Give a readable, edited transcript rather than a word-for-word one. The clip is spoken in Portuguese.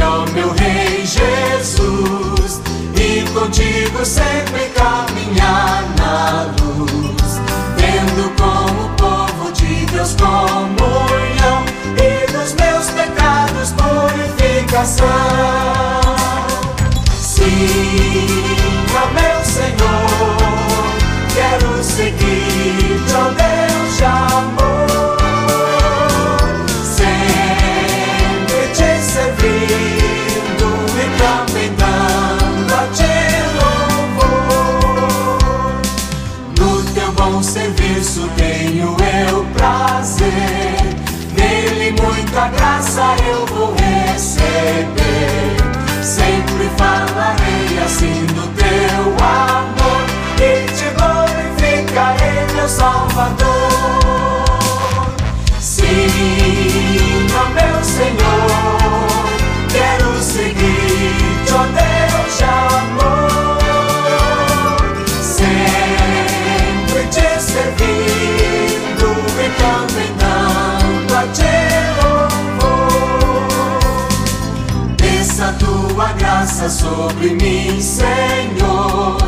ó meu Rei Jesus, e contigo sempre caminhar na luz, tendo com o povo de Deus comunhão, e dos meus pecados purificação. Sim, ó meu Senhor, quero seguir-te, ó Deus de amor, sempre te servindo e também dando a ti louvor. No teu bom serviço tenho eu prazer, nele muita graça eu vou receber. Sempre falarei assim do teu amor e te glorificarei, meu Salvador. Sim, ó meu Senhor, quero seguir-te, ó Deus de amor, sempre te servindo e também dando a ti louvor. Desça a tua graça sobre mim, Senhor,